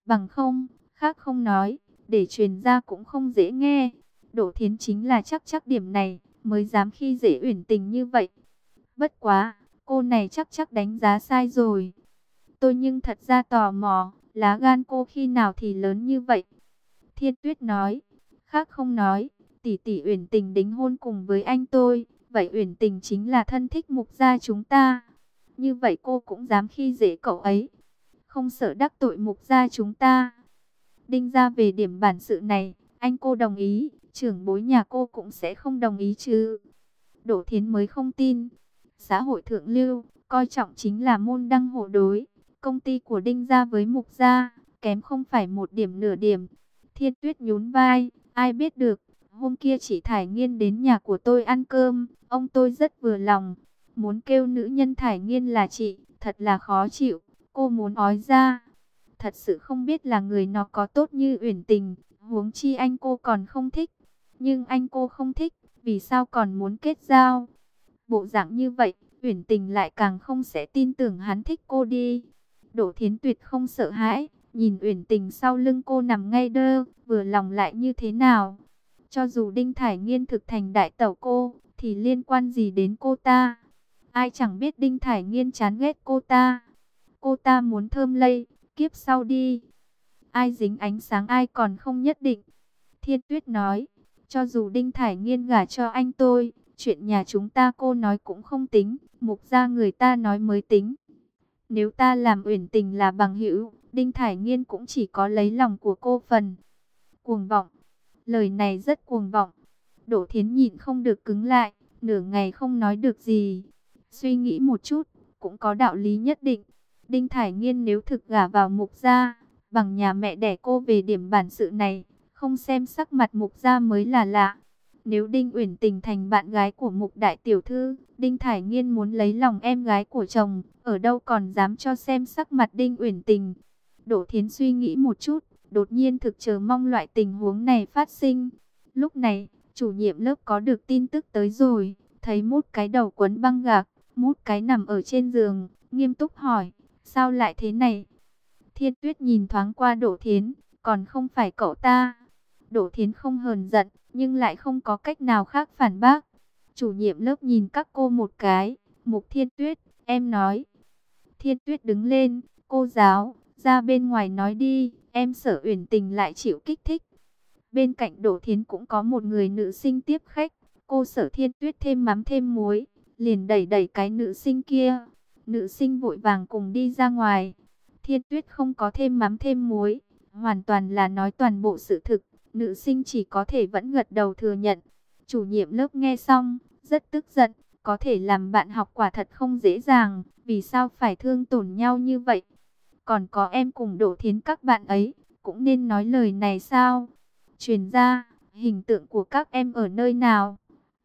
Bằng không, khác không nói, để truyền ra cũng không dễ nghe. Đỗ Thiến chính là chắc điểm này, mới dám khi dễ Uyển Tình như vậy. Bất quá, cô này chắc đánh giá sai rồi. Tôi nhưng thật ra tò mò, lá gan cô khi nào thì lớn như vậy? Thiên Tuyết nói, khác không nói, tỷ tỷ Uyển Tình đính hôn cùng với anh tôi, vậy Uyển Tình chính là thân thích Mục gia chúng ta. Như vậy cô cũng dám khi dễ cậu ấy, không sợ đắc tội Mục gia chúng ta. Đinh gia về điểm bản sự này, anh cô đồng ý, trưởng bối nhà cô cũng sẽ không đồng ý chứ. Đỗ Thiến mới không tin. Xã hội thượng lưu, coi trọng chính là môn đăng hộ đối. Công ty của Đinh gia với Mục gia, kém không phải một điểm nửa điểm. Thiên Tuyết nhún vai, ai biết được, hôm kia chị Thải Nghiên đến nhà của tôi ăn cơm, ông tôi rất vừa lòng. Muốn kêu nữ nhân Thải Nghiên là chị, thật là khó chịu, cô muốn ói ra. Thật sự không biết là người nó có tốt như Uyển Tình, huống chi anh cô còn không thích. Nhưng anh cô không thích, vì sao còn muốn kết giao? Bộ dạng như vậy, Uyển Tình lại càng không sẽ tin tưởng hắn thích cô đi. Đỗ Thiến Tuyệt không sợ hãi, nhìn Uyển Tình sau lưng cô nằm ngay đơ, vừa lòng lại như thế nào? Cho dù Đinh Thải Nghiên thực thành đại tẩu cô, thì liên quan gì đến cô ta? Ai chẳng biết Đinh Thải Nghiên chán ghét cô ta. Cô ta muốn thơm lây, kiếp sau đi. Ai dính ánh sáng ai còn không nhất định. Thiên Tuyết nói, cho dù Đinh Thải Nghiên gả cho anh tôi, chuyện nhà chúng ta cô nói cũng không tính, Mục gia người ta nói mới tính. Nếu ta làm Uyển Tình là bằng hữu, Đinh Thải Nghiên cũng chỉ có lấy lòng của cô phần. Cuồng vọng, lời này rất cuồng vọng. Đỗ Thiến nhịn không được cứng lại, nửa ngày không nói được gì. Suy nghĩ một chút, cũng có đạo lý nhất định. Đinh Thải Nghiên nếu thực gả vào Mục gia, bằng nhà mẹ đẻ cô về điểm bản sự này, không xem sắc mặt Mục gia mới là lạ. Nếu Đinh Uyển Tình thành bạn gái của Mục đại tiểu thư, Đinh Thải Nghiên muốn lấy lòng em gái của chồng, ở đâu còn dám cho xem sắc mặt Đinh Uyển Tình. Đỗ Thiến suy nghĩ một chút, đột nhiên thực chờ mong loại tình huống này phát sinh. Lúc này, chủ nhiệm lớp có được tin tức tới rồi, thấy Mút cái đầu quấn băng gạc, Mút cái nằm ở trên giường, nghiêm túc hỏi, sao lại thế này? Thiên Tuyết nhìn thoáng qua Đỗ Thiến, còn không phải cậu ta. Đỗ Thiến không hờn giận, nhưng lại không có cách nào khác phản bác. Chủ nhiệm lớp nhìn các cô một cái, Mục Thiên Tuyết, em nói. Thiên Tuyết đứng lên, cô giáo, ra bên ngoài nói đi, em sợ Uyển Tình lại chịu kích thích. Bên cạnh Đỗ Thiến cũng có một người nữ sinh tiếp khách, cô sợ Thiên Tuyết thêm mắm thêm muối, liền đẩy cái nữ sinh kia. Nữ sinh vội vàng cùng đi ra ngoài. Thiên Tuyết không có thêm mắm thêm muối, hoàn toàn là nói toàn bộ sự thực. Nữ sinh chỉ có thể vẫn gật đầu thừa nhận. Chủ nhiệm lớp nghe xong, rất tức giận. Có thể làm bạn học quả thật không dễ dàng. Vì sao phải thương tổn nhau như vậy? Còn có em cùng Đỗ Thiến các bạn ấy, cũng nên nói lời này sao? Truyền ra, hình tượng của các em ở nơi nào?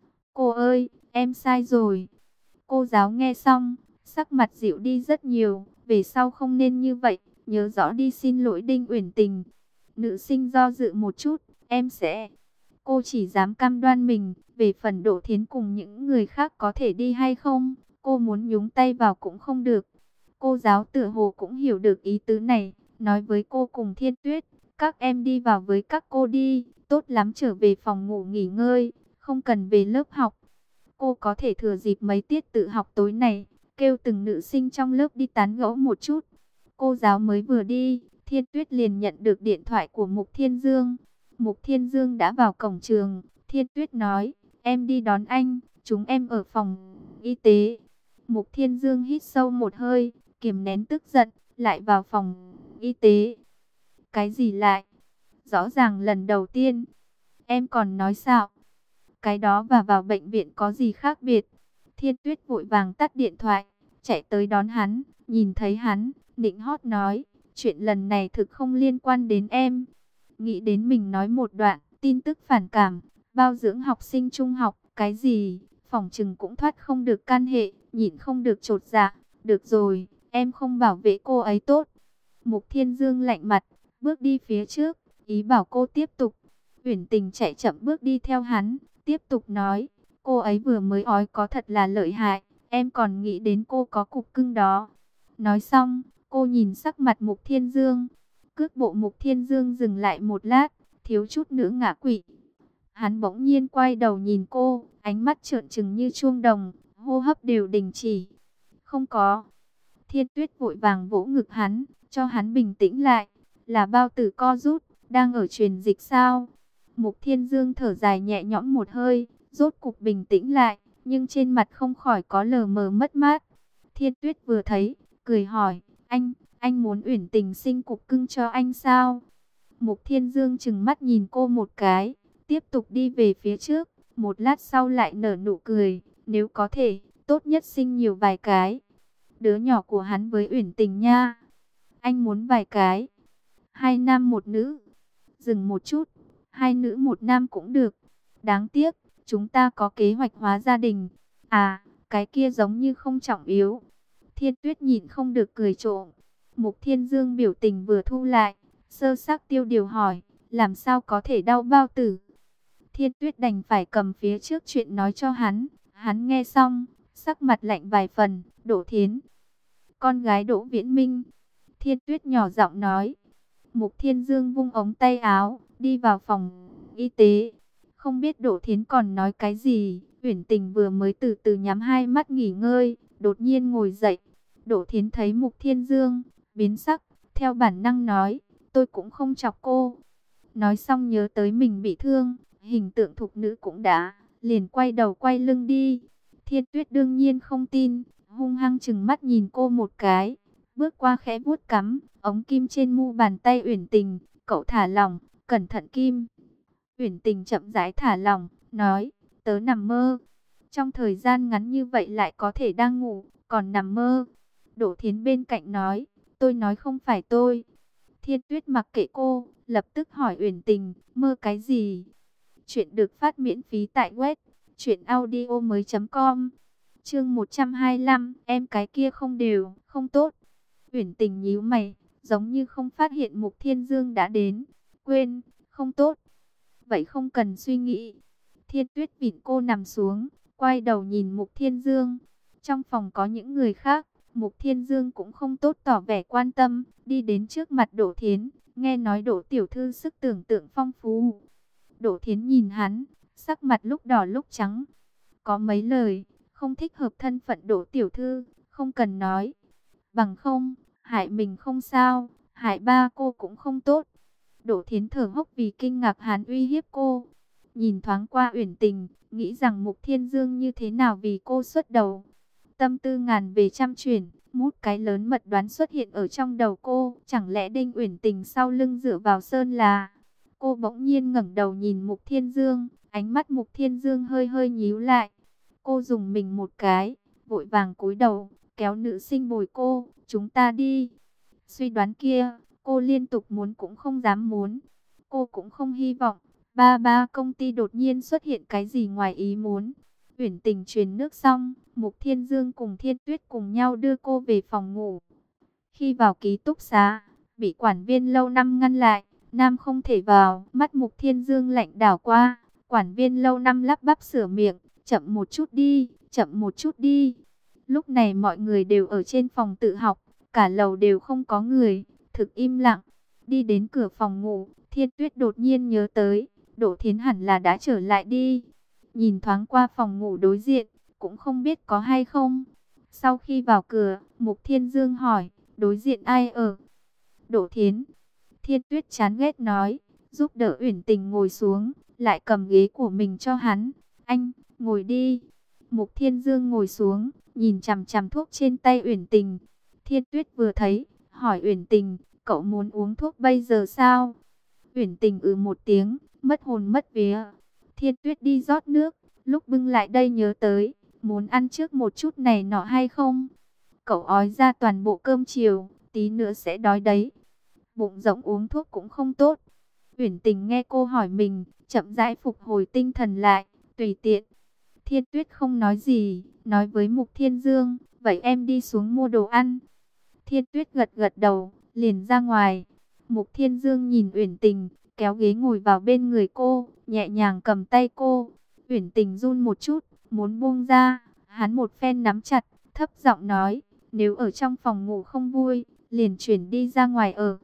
Cô ơi, em sai rồi. Cô giáo nghe xong, sắc mặt dịu đi rất nhiều. Về sau không nên như vậy, nhớ rõ đi xin lỗi Đinh Uyển Tình. Nữ sinh do dự một chút, em sẽ... Cô chỉ dám cam đoan mình, về phần Đỗ Thiến cùng những người khác có thể đi hay không, cô muốn nhúng tay vào cũng không được. Cô giáo tựa hồ cũng hiểu được ý tứ này, nói với cô cùng Thiên Tuyết, các em đi vào với các cô đi, tốt lắm trở về phòng ngủ nghỉ ngơi, không cần về lớp học. Cô có thể thừa dịp mấy tiết tự học tối này, kêu từng nữ sinh trong lớp đi tán gẫu một chút. Cô giáo mới vừa đi, Thiên Tuyết liền nhận được điện thoại của Mục Thiên Dương. Mục Thiên Dương đã vào cổng trường, Thiên Tuyết nói, em đi đón anh, chúng em ở phòng y tế. Mục Thiên Dương hít sâu một hơi, kiềm nén tức giận, lại vào phòng y tế. Cái gì lại? Rõ ràng lần đầu tiên, em còn nói sao? Cái đó và vào bệnh viện có gì khác biệt? Thiên Tuyết vội vàng tắt điện thoại, chạy tới đón hắn, nhìn thấy hắn, nịnh hót nói, chuyện lần này thực không liên quan đến em. Nghĩ đến mình nói một đoạn, tin tức phản cảm, bao dưỡng học sinh trung học, cái gì, phỏng chừng cũng thoát không được can hệ, nhịn không được chột dạ. Được rồi, em không bảo vệ cô ấy tốt. Mục Thiên Dương lạnh mặt, bước đi phía trước, ý bảo cô tiếp tục. Uyển Tình chạy chậm bước đi theo hắn, tiếp tục nói, cô ấy vừa mới ói có thật là lợi hại, em còn nghĩ đến cô có cục cưng đó. Nói xong, cô nhìn sắc mặt Mục Thiên Dương, Cước bộ Mục Thiên Dương dừng lại một lát, thiếu chút nữa ngã quỵ. Hắn bỗng nhiên quay đầu nhìn cô, ánh mắt trợn trừng như chuông đồng, hô hấp đều đình chỉ. Không có. Thiên Tuyết vội vàng vỗ ngực hắn, cho hắn bình tĩnh lại. Là bao tử co rút, đang ở truyền dịch sao? Mục Thiên Dương thở dài nhẹ nhõm một hơi, rốt cục bình tĩnh lại, nhưng trên mặt không khỏi có lờ mờ mất mát. Thiên Tuyết vừa thấy, cười hỏi, anh muốn Uyển Tình sinh cục cưng cho anh sao? Mục Thiên Dương trừng mắt nhìn cô một cái, tiếp tục đi về phía trước, một lát sau lại nở nụ cười, nếu có thể, tốt nhất sinh nhiều vài cái. Đứa nhỏ của hắn với Uyển Tình nha. Anh muốn vài cái. 2 nam 1 nữ. Dừng một chút, 2 nữ 1 nam cũng được. Đáng tiếc, chúng ta có kế hoạch hóa gia đình. À, cái kia giống như không trọng yếu. Thiên Tuyết nhịn không được cười trộm. Mục Thiên Dương biểu tình vừa thu lại, sơ xác tiêu điều hỏi, làm sao có thể đau bao tử? Thiên Tuyết đành phải cầm phía trước chuyện nói cho hắn. Hắn nghe xong, sắc mặt lạnh vài phần. Đỗ Thiến, con gái Đỗ Viễn Minh. Thiên Tuyết nhỏ giọng nói. Mục Thiên Dương vung ống tay áo, đi vào phòng y tế. Không biết Đỗ Thiến còn nói cái gì. Uyển Tình vừa mới từ từ nhắm hai mắt nghỉ ngơi, đột nhiên ngồi dậy. Đỗ Thiến thấy Mục Thiên Dương, biến sắc, theo bản năng nói, tôi cũng không chọc cô. Nói xong nhớ tới mình bị thương, hình tượng thục nữ cũng đã, liền quay đầu quay lưng đi. Thiên Tuyết đương nhiên không tin, hung hăng chừng mắt nhìn cô một cái, bước qua khẽ vuốt cắm ống kim trên mu bàn tay Uyển Tình, cậu thả lỏng, cẩn thận kim. Uyển Tình chậm rãi thả lỏng, nói, tớ nằm mơ. Trong thời gian ngắn như vậy lại có thể đang ngủ, còn nằm mơ. Đỗ Thiến bên cạnh nói, tôi nói không phải tôi. Thiên Tuyết mặc kệ cô, lập tức hỏi Uyển Tình, mơ cái gì? Chuyện được phát miễn phí tại web truyệnaudiomoi.com. Chương 125, em cái kia không đều, không tốt. Uyển Tình nhíu mày, giống như không phát hiện Mục Thiên Dương đã đến. Quên, không tốt. Vậy không cần suy nghĩ. Thiên Tuyết vịn cô nằm xuống, quay đầu nhìn Mục Thiên Dương. Trong phòng có những người khác, Mục Thiên Dương cũng không tốt tỏ vẻ quan tâm, đi đến trước mặt Đỗ Thiến, nghe nói Đỗ tiểu thư sức tưởng tượng phong phú. Đỗ Thiến nhìn hắn, sắc mặt lúc đỏ lúc trắng. Có mấy lời, không thích hợp thân phận Đỗ tiểu thư, không cần nói. Bằng không, hại mình không sao, hại ba cô cũng không tốt. Đỗ Thiến thở hốc vì kinh ngạc hắn uy hiếp cô. Nhìn thoáng qua Uyển Tình, nghĩ rằng Mục Thiên Dương như thế nào vì cô xuất đầu. Tâm tư ngàn về trăm chuyển, một cái lớn mật đoán xuất hiện ở trong đầu cô. Chẳng lẽ Đinh Uyển Tình sau lưng dựa vào Sơn là... Cô bỗng nhiên ngẩng đầu nhìn Mục Thiên Dương, ánh mắt Mục Thiên Dương hơi hơi nhíu lại. Cô dùng mình một cái, vội vàng cúi đầu, kéo nữ sinh bồi cô, chúng ta đi. Suy đoán kia, cô liên tục muốn cũng không dám muốn. Cô cũng không hy vọng, ba công ty đột nhiên xuất hiện cái gì ngoài ý muốn. Uyển Tình truyền nước xong, Mục Thiên Dương cùng Thiên Tuyết cùng nhau đưa cô về phòng ngủ. Khi vào ký túc xá, bị quản viên lâu năm ngăn lại. Nam không thể vào, mắt Mục Thiên Dương lạnh đảo qua, quản viên lâu năm lắp bắp sửa miệng, chậm một chút đi, chậm một chút đi. Lúc này mọi người đều ở trên phòng tự học, cả lầu đều không có người, thực im lặng. Đi đến cửa phòng ngủ, Thiên Tuyết đột nhiên nhớ tới, Đỗ Thiến hẳn là đã trở lại đi. Nhìn thoáng qua phòng ngủ đối diện, cũng không biết có hay không. Sau khi vào cửa, Mục Thiên Dương hỏi, đối diện ai ở? Đỗ Thiến. Thiên Tuyết chán ghét nói, giúp đỡ Uyển Tình ngồi xuống, lại cầm ghế của mình cho hắn. Anh, ngồi đi. Mục Thiên Dương ngồi xuống, nhìn chằm chằm thuốc trên tay Uyển Tình. Thiên Tuyết vừa thấy, hỏi Uyển Tình, cậu muốn uống thuốc bây giờ sao? Uyển Tình một tiếng, mất hồn mất vía. Thiên Tuyết đi rót nước, lúc bưng lại đây nhớ tới, muốn ăn trước một chút này nọ hay không? Cậu ói ra toàn bộ cơm chiều, tí nữa sẽ đói đấy. Bụng rỗng uống thuốc cũng không tốt. Uyển Tình nghe cô hỏi mình, chậm rãi phục hồi tinh thần lại, tùy tiện. Thiên Tuyết không nói gì, nói với Mục Thiên Dương, vậy em đi xuống mua đồ ăn. Thiên Tuyết gật gật đầu, liền ra ngoài. Mục Thiên Dương nhìn Uyển Tình, kéo ghế ngồi vào bên người cô, nhẹ nhàng cầm tay cô. Uyển Tình run một chút, muốn buông ra, hắn một phen nắm chặt, thấp giọng nói, nếu ở trong phòng ngủ không vui, liền chuyển đi ra ngoài ở.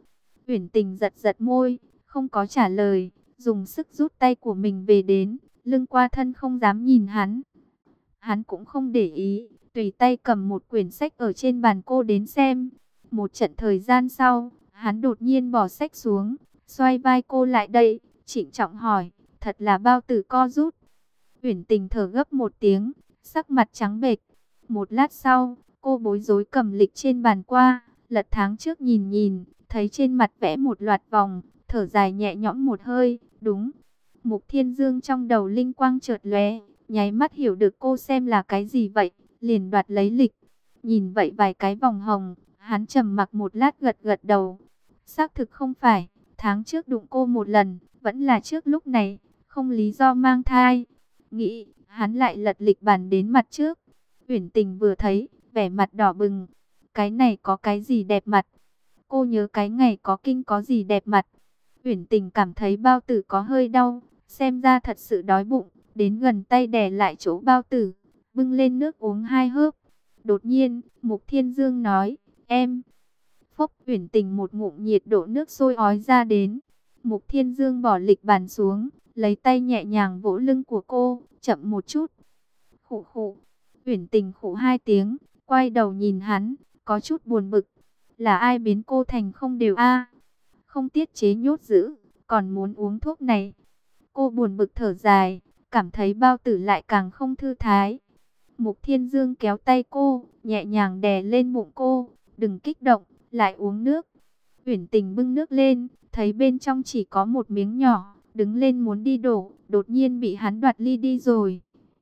Uyển Tình giật giật môi, không có trả lời, dùng sức rút tay của mình về đến, lưng qua thân không dám nhìn hắn. Hắn cũng không để ý, tùy tay cầm một quyển sách ở trên bàn cô đến xem. Một trận thời gian sau, hắn đột nhiên bỏ sách xuống, xoay vai cô lại đây, trịnh trọng hỏi, thật là bao tử co rút. Uyển Tình thở gấp một tiếng, sắc mặt trắng bệch. Một lát sau, cô bối rối cầm lịch trên bàn qua, lật tháng trước nhìn nhìn, thấy trên mặt vẽ một loạt vòng, thở dài nhẹ nhõm một hơi, đúng. Mục Thiên Dương trong đầu linh quang chợt lóe, nháy mắt hiểu được cô xem là cái gì vậy, liền đoạt lấy lịch. Nhìn vậy vài cái vòng hồng, hắn trầm mặc một lát gật gật đầu. Xác thực không phải, tháng trước đụng cô một lần, vẫn là trước lúc này, không lý do mang thai. Nghĩ, hắn lại lật lịch bàn đến mặt trước. Uyển Tình vừa thấy, vẻ mặt đỏ bừng. Cái này có cái gì đẹp mặt? Cô nhớ cái ngày có kinh có gì đẹp mặt? Uyển Tình cảm thấy bao tử có hơi đau, xem ra thật sự đói bụng, đến gần tay đè lại chỗ bao tử, bưng lên nước uống 2 hớp. Đột nhiên, Mục Thiên Dương nói, em. Phốc, Uyển Tình một ngụm nhiệt độ nước sôi ói ra đến. Mục Thiên Dương bỏ lịch bàn xuống, lấy tay nhẹ nhàng vỗ lưng của cô, chậm một chút. Khụ khụ. Uyển Tình khụ 2 tiếng, quay đầu nhìn hắn, có chút buồn bực. Là ai biến cô thành không đều a? Không tiết chế nhốt giữ, còn muốn uống thuốc này. Cô buồn bực thở dài, cảm thấy bao tử lại càng không thư thái. Mục Thiên Dương kéo tay cô, nhẹ nhàng đè lên bụng cô, đừng kích động, lại uống nước. Uyển Tình bưng nước lên, thấy bên trong chỉ có một miếng nhỏ, đứng lên muốn đi đổ, đột nhiên bị hắn đoạt ly đi rồi.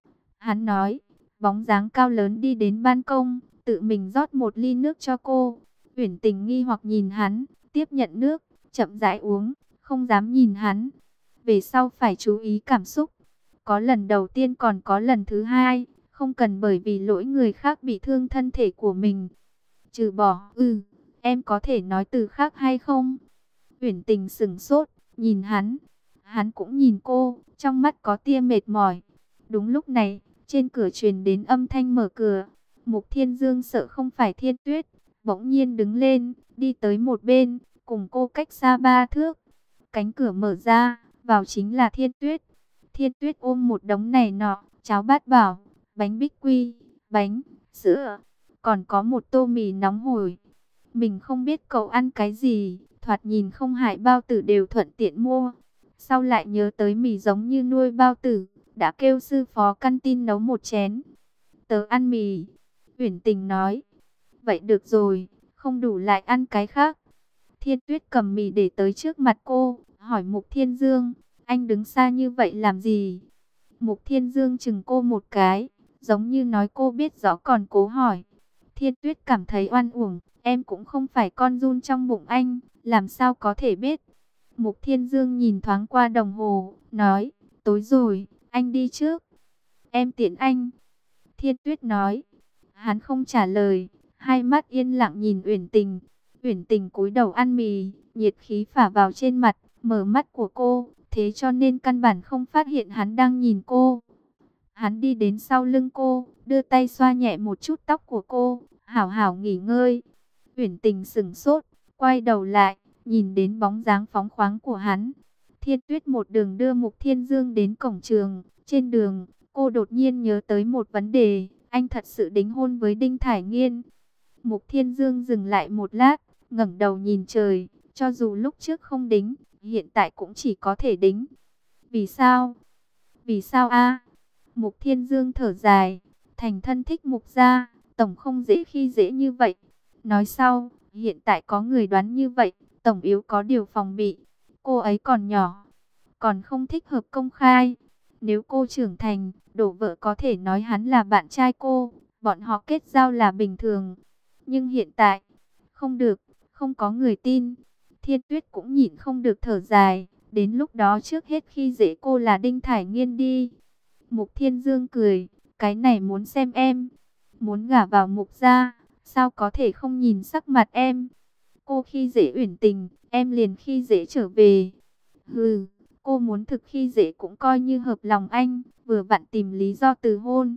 Hắn nói, bóng dáng cao lớn đi đến ban công, tự mình rót một ly nước cho cô. Uyển Tình nghi hoặc nhìn hắn, tiếp nhận nước, chậm rãi uống, không dám nhìn hắn. Về sau phải chú ý cảm xúc. Có lần đầu tiên còn có lần thứ hai, không cần bởi vì lỗi người khác bị thương thân thể của mình. Trừ bỏ, em có thể nói từ khác hay không? Uyển Tình sững sốt, nhìn hắn. Hắn cũng nhìn cô, trong mắt có tia mệt mỏi. Đúng lúc này, trên cửa truyền đến âm thanh mở cửa. Mục Thiên Dương sợ không phải Thiên Tuyết, bỗng nhiên đứng lên, đi tới một bên, cùng cô cách xa 3 thước. Cánh cửa mở ra, vào chính là Thiên Tuyết. Thiên Tuyết ôm một đống này nọ, cháo bát bảo, bánh bích quy, bánh, sữa, còn có một tô mì nóng hổi. Mình không biết cậu ăn cái gì, thoạt nhìn không hại bao tử đều thuận tiện mua. Sau lại nhớ tới mì giống như nuôi bao tử, đã kêu sư phó căn tin nấu một chén. Tớ ăn mì, Uyển Tình nói. Vậy được rồi, không đủ lại ăn cái khác. Thiên Tuyết cầm mì để tới trước mặt cô, hỏi Mục Thiên Dương, anh đứng xa như vậy làm gì? Mục Thiên Dương chừng cô một cái, giống như nói cô biết rõ còn cố hỏi. Thiên Tuyết cảm thấy oan uổng, em cũng không phải con giun trong bụng anh, làm sao có thể biết? Mục Thiên Dương nhìn thoáng qua đồng hồ, nói, tối rồi, anh đi trước. Em tiễn anh. Thiên Tuyết nói. Hắn không trả lời, hai mắt yên lặng nhìn Uyển Tình. Uyển Tình cúi đầu ăn mì, nhiệt khí phả vào trên mặt, mở mắt của cô, thế cho nên căn bản không phát hiện hắn đang nhìn cô. Hắn đi đến sau lưng cô, đưa tay xoa nhẹ một chút tóc của cô, hảo hảo nghỉ ngơi. Uyển Tình sững sốt, quay đầu lại, nhìn đến bóng dáng phóng khoáng của hắn. Thiên Tuyết một đường đưa Mục Thiên Dương đến cổng trường, trên đường, cô đột nhiên nhớ tới một vấn đề, anh thật sự đính hôn với Đinh Thải Nghiên. Mục Thiên Dương dừng lại một lát, ngẩng đầu nhìn trời, cho dù lúc trước không đính, hiện tại cũng chỉ có thể đính. Vì sao? Vì sao a? Mục Thiên Dương thở dài, thành thân thích Mục gia, tổng không dễ khi dễ như vậy. Nói sau, hiện tại có người đoán như vậy, tổng yếu có điều phòng bị. Cô ấy còn nhỏ, còn không thích hợp công khai. Nếu cô trưởng thành, đổ vợ có thể nói hắn là bạn trai cô, bọn họ kết giao là bình thường. Nhưng hiện tại, không được, không có người tin. Thiên Tuyết cũng nhịn không được thở dài, đến lúc đó trước hết khi dễ cô là Đinh Thải Nghiên đi. Mục Thiên Dương cười, cái này muốn xem em, muốn gả vào Mục gia, sao có thể không nhìn sắc mặt em. Cô khi dễ Uyển Tình, em liền khi dễ trở về. Hừ, cô muốn thực khi dễ cũng coi như hợp lòng anh, vừa vặn tìm lý do từ hôn.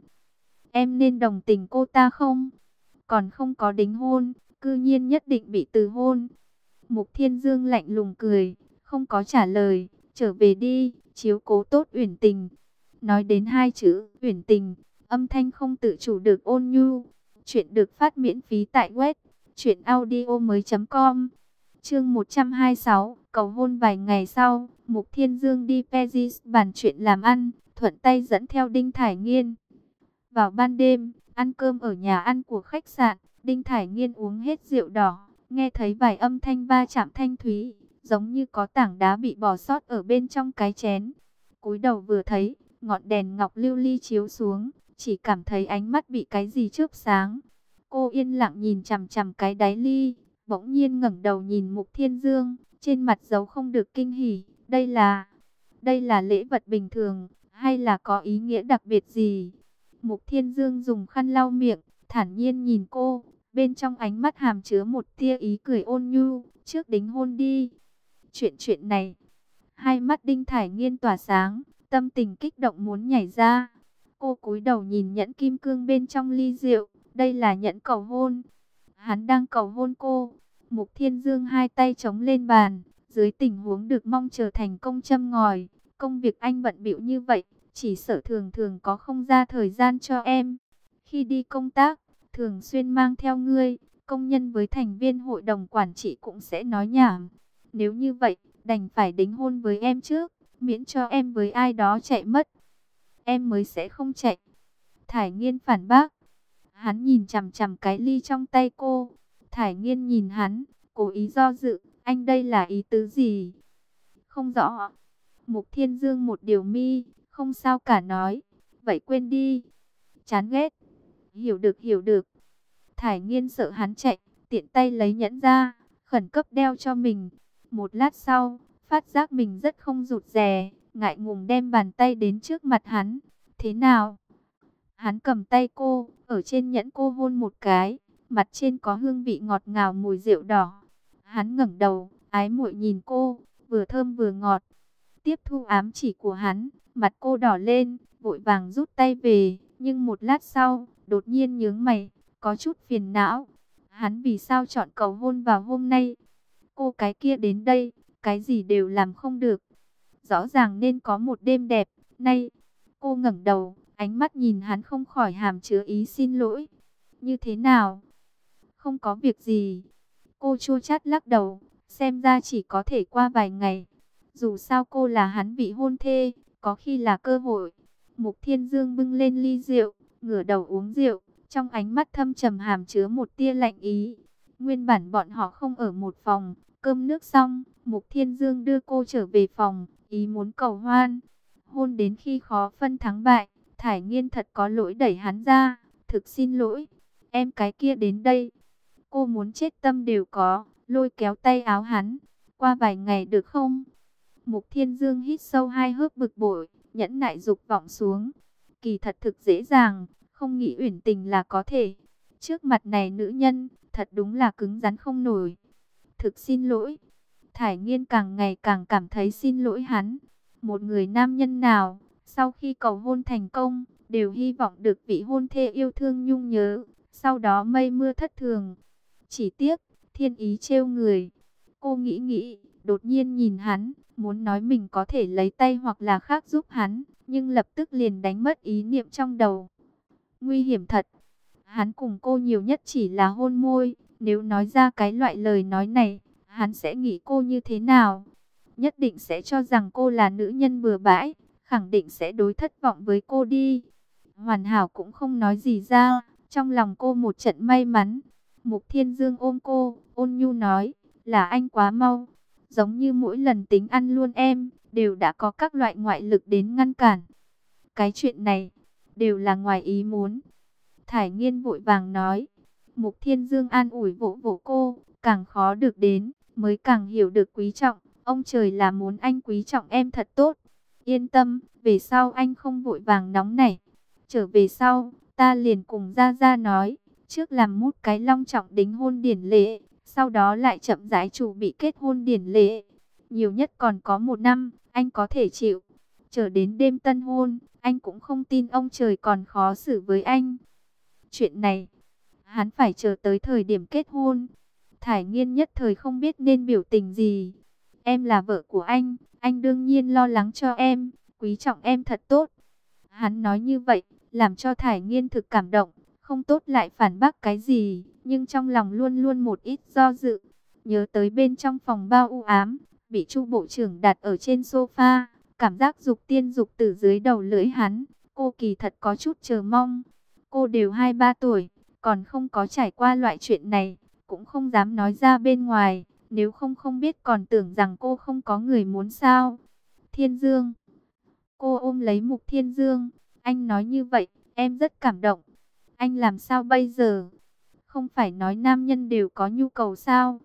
Em nên đồng tình cô ta không? Còn không có đính hôn, cư nhiên nhất định bị từ hôn. Mục Thiên Dương lạnh lùng cười, không có trả lời. Trở về đi, chiếu cố tốt Uyển Tình. Nói đến hai chữ Uyển Tình, âm thanh không tự chủ được ôn nhu. Chuyện được phát miễn phí tại web truyệnaudiomoi.com. Chương 126, cầu hôn. Vài ngày sau, Mục Thiên Dương đi Paris bàn chuyện làm ăn, thuận tay dẫn theo Đinh Thải Nghiên. Vào ban đêm, ăn cơm ở nhà ăn của khách sạn, Đinh Thải Nghiên uống hết rượu đỏ, nghe thấy vài âm thanh va chạm thanh thúy, giống như có tảng đá bị bỏ sót ở bên trong cái chén. Cúi đầu vừa thấy, ngọn đèn ngọc lưu ly chiếu xuống, chỉ cảm thấy ánh mắt bị cái gì chớp sáng. Cô yên lặng nhìn chằm chằm cái đáy ly, bỗng nhiên ngẩng đầu nhìn Mục Thiên Dương, trên mặt giấu không được kinh hỉ. Đây là lễ vật bình thường, hay là có ý nghĩa đặc biệt gì? Mục Thiên Dương dùng khăn lau miệng, thản nhiên nhìn cô, bên trong ánh mắt hàm chứa một tia ý cười ôn nhu. Trước đính hôn đi. Chuyện này. Hai mắt Đinh Thải Nghiên tỏa sáng, tâm tình kích động muốn nhảy ra. Cô cúi đầu nhìn nhẫn kim cương bên trong ly rượu, đây là nhẫn cầu hôn. Hắn đang cầu hôn cô. Mục Thiên Dương hai tay chống lên bàn, dưới tình huống được mong chờ thành công châm ngòi. Công việc anh bận bịu như vậy, chỉ sợ thường thường có không ra thời gian cho em. Khi đi công tác, thường xuyên mang theo ngươi, công nhân với thành viên hội đồng quản trị cũng sẽ nói nhảm. Nếu như vậy, đành phải đính hôn với em trước, miễn cho em với ai đó chạy mất. Em mới sẽ không chạy. Thải Nghiên phản bác. Hắn nhìn chằm chằm cái ly trong tay cô. Thải Nghiên nhìn hắn, cố ý do dự. Anh đây là ý tứ gì? Không rõ. Mục Thiên Dương một điều mi, không sao cả nói. Vậy quên đi. Chán ghét. Hiểu được. Thải Nghiên sợ hắn chạy, tiện tay lấy nhẫn ra, khẩn cấp đeo cho mình. Một lát sau, phát giác mình rất không rụt rè, ngại ngùng đem bàn tay đến trước mặt hắn. Thế nào? Hắn cầm tay cô, ở trên nhẫn cô hôn một cái, mặt trên có hương vị ngọt ngào mùi rượu đỏ. Hắn ngẩng đầu, ái muội nhìn cô, vừa thơm vừa ngọt. Tiếp thu ám chỉ của hắn, mặt cô đỏ lên, vội vàng rút tay về, nhưng một lát sau, đột nhiên nhướng mày, có chút phiền não. Hắn vì sao chọn cầu hôn vào hôm nay? Cô cái kia đến đây, cái gì đều làm không được. Rõ ràng nên có một đêm đẹp, nay. Cô ngẩng đầu, ánh mắt nhìn hắn không khỏi hàm chứa ý xin lỗi. Như thế nào? Không có việc gì. Cô chua chát lắc đầu, xem ra chỉ có thể qua vài ngày. Dù sao cô là hắn vị hôn thê, có khi là cơ hội. Mục Thiên Dương bưng lên ly rượu, ngửa đầu uống rượu, trong ánh mắt thâm trầm hàm chứa một tia lạnh ý. Nguyên bản bọn họ không ở một phòng, cơm nước xong, Mục Thiên Dương đưa cô trở về phòng, ý muốn cầu hoan. Hôn đến khi khó phân thắng bại, Thải Nghiên thật có lỗi đẩy hắn ra, thực xin lỗi, em cái kia đến đây. Cô muốn chết tâm đều có, lôi kéo tay áo hắn, qua vài ngày được không? Mục Thiên Dương hít sâu hai hớp bực bội, nhẫn nại dục vọng xuống. Kỳ thật thực dễ dàng, không nghĩ Uyển Tình là có thể. Trước mặt này nữ nhân, thật đúng là cứng rắn không nổi. Thực xin lỗi. Thải Nghiên càng ngày càng cảm thấy xin lỗi hắn. Một người nam nhân nào, sau khi cầu hôn thành công, đều hy vọng được vị hôn thê yêu thương nhung nhớ, sau đó mây mưa thất thường. Chỉ tiếc, thiên ý trêu người. Cô nghĩ, đột nhiên nhìn hắn, muốn nói mình có thể lấy tay hoặc là khác giúp hắn, nhưng lập tức liền đánh mất ý niệm trong đầu. Nguy hiểm thật. Hắn cùng cô nhiều nhất chỉ là hôn môi, nếu nói ra cái loại lời nói này, hắn sẽ nghĩ cô như thế nào? Nhất định sẽ cho rằng cô là nữ nhân bừa bãi, khẳng định sẽ đối thất vọng với cô đi. Hoàn Hảo cũng không nói gì ra, trong lòng cô một trận may mắn. Mục Thiên Dương ôm cô, ôn nhu nói, là anh quá mau. Giống như mỗi lần tính ăn luôn em, đều đã có các loại ngoại lực đến ngăn cản. Cái chuyện này, đều là ngoài ý muốn. Thải Nghiên vội vàng nói. Mục Thiên Dương an ủi vỗ vỗ cô, càng khó được đến, mới càng hiểu được quý trọng. Ông trời là muốn anh quý trọng em thật tốt. Yên tâm, về sau anh không vội vàng nóng nảy. Trở về sau, ta liền cùng Gia Gia nói, trước làm mút cái long trọng đính hôn điển lễ, sau đó lại chậm rãi chuẩn bị kết hôn điển lễ. Nhiều nhất còn có 1 năm, anh có thể chịu. Chờ đến đêm tân hôn, anh cũng không tin ông trời còn khó xử với anh. Chuyện này, hắn phải chờ tới thời điểm kết hôn. Thải Nghiên nhất thời không biết nên biểu tình gì. Em là vợ của anh đương nhiên lo lắng cho em, quý trọng em thật tốt. Hắn nói như vậy, làm cho Thải Nghiên thực cảm động, không tốt lại phản bác cái gì, nhưng trong lòng luôn luôn một ít do dự. Nhớ tới bên trong phòng bao u ám, bị Chu bộ trưởng đặt ở trên sofa, cảm giác dục tiên dục tử dưới đầu lưỡi hắn, cô kỳ thật có chút chờ mong. Cô đều 23 tuổi, còn không có trải qua loại chuyện này, cũng không dám nói ra bên ngoài, nếu không không biết còn tưởng rằng cô không có người muốn sao. Thiên Dương. Cô ôm lấy Mục Thiên Dương, anh nói như vậy, em rất cảm động. Anh làm sao bây giờ? Không phải nói nam nhân đều có nhu cầu sao?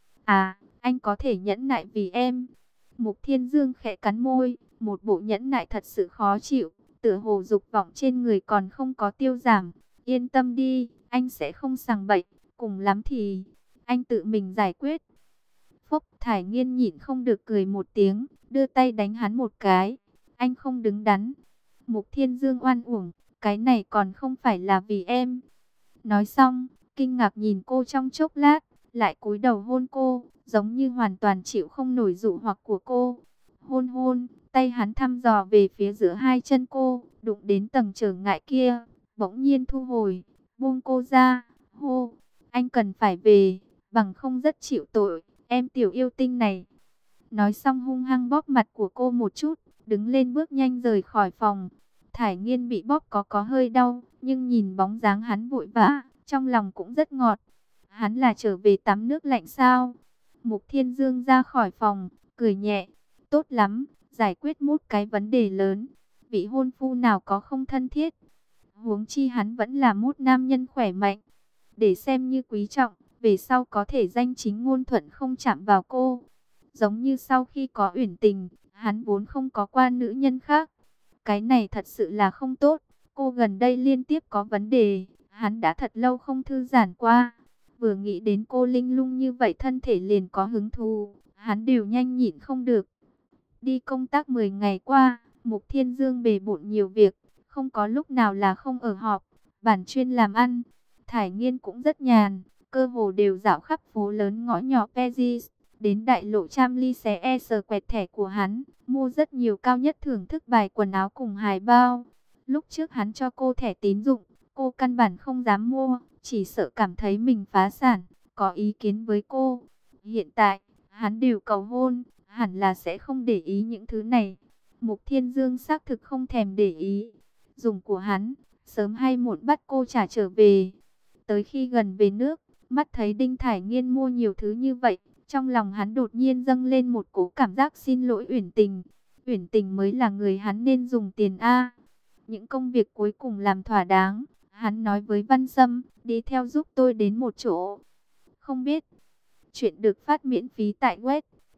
À, anh có thể nhẫn nại vì em. Mục Thiên Dương khẽ cắn môi, một bộ nhẫn nại thật sự khó chịu, tựa hồ dục vọng trên người còn không có tiêu giảm. Yên tâm đi, anh sẽ không sằng bậy, cùng lắm thì anh tự mình giải quyết. Phúc Thải Nghiên nhịn không được cười một tiếng, đưa tay đánh hắn một cái. Anh không đứng đắn. Mục Thiên Dương oan uổng, cái này còn không phải là vì em. Nói xong, kinh ngạc nhìn cô trong chốc lát, lại cúi đầu hôn cô, giống như hoàn toàn chịu không nổi dụ hoặc của cô. Hôn hôn, tay hắn thăm dò về phía giữa hai chân cô, đụng đến tầng trở ngại kia, bỗng nhiên thu hồi, buông cô ra, hô, anh cần phải về, bằng không rất chịu tội, em tiểu yêu tinh này. Nói xong hung hăng bóp mặt của cô một chút, đứng lên bước nhanh rời khỏi phòng. Thải Nghiên bị bóp có hơi đau, nhưng nhìn bóng dáng hắn vội vã, trong lòng cũng rất ngọt. Hắn là trở về tắm nước lạnh sao? Mục Thiên Dương ra khỏi phòng, cười nhẹ. Tốt lắm, giải quyết một cái vấn đề lớn. Vị hôn phu nào có không thân thiết. Huống chi hắn vẫn là một nam nhân khỏe mạnh. Để xem như quý trọng, về sau có thể danh chính ngôn thuận không chạm vào cô. Giống như sau khi có Uyển Tình, hắn vốn không có qua nữ nhân khác. Cái này thật sự là không tốt. Cô gần đây liên tiếp có vấn đề, hắn đã thật lâu không thư giãn qua. Vừa nghĩ đến cô linh lung như vậy thân thể liền có hứng thú, hắn đều nhanh nhịn không được. Đi công tác 10 ngày qua, Mục Thiên Dương bề bộn nhiều việc, không có lúc nào là không ở họp, bản chuyên làm ăn. Thải Nghiên cũng rất nhàn, cơ hồ đều dạo khắp phố lớn ngõ nhỏ Paris. Đến đại lộ Champs xé sờ quẹt thẻ của hắn, mua rất nhiều cao nhất thưởng thức bài quần áo cùng hài bao. Lúc trước hắn cho cô thẻ tín dụng, cô căn bản không dám mua, chỉ sợ cảm thấy mình phá sản, có ý kiến với cô. Hiện tại, hắn đều cầu hôn, hẳn là sẽ không để ý những thứ này. Mục Thiên Dương xác thực không thèm để ý. Dùng của hắn, sớm hay muộn bắt cô trả trở về. Tới khi gần về nước, mắt thấy Đinh Thải Nghiên mua nhiều thứ như vậy, trong lòng hắn đột nhiên dâng lên một cố cảm giác xin lỗi Uyển Tình. Uyển Tình mới là người hắn nên dùng tiền a. Những công việc cuối cùng làm thỏa đáng, hắn nói với Văn Sâm, đi theo giúp tôi đến một chỗ. Không biết. Chuyện được phát miễn phí tại web